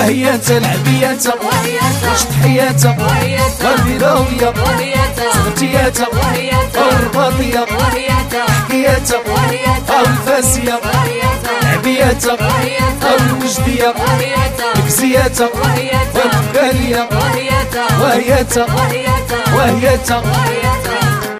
وهي العبية واش تحياتها والبيضاوية صغتياتها والرباطية حكياتها أو الفاسية عبياتها أو الوجدية مكسياتها والبالية وهياتها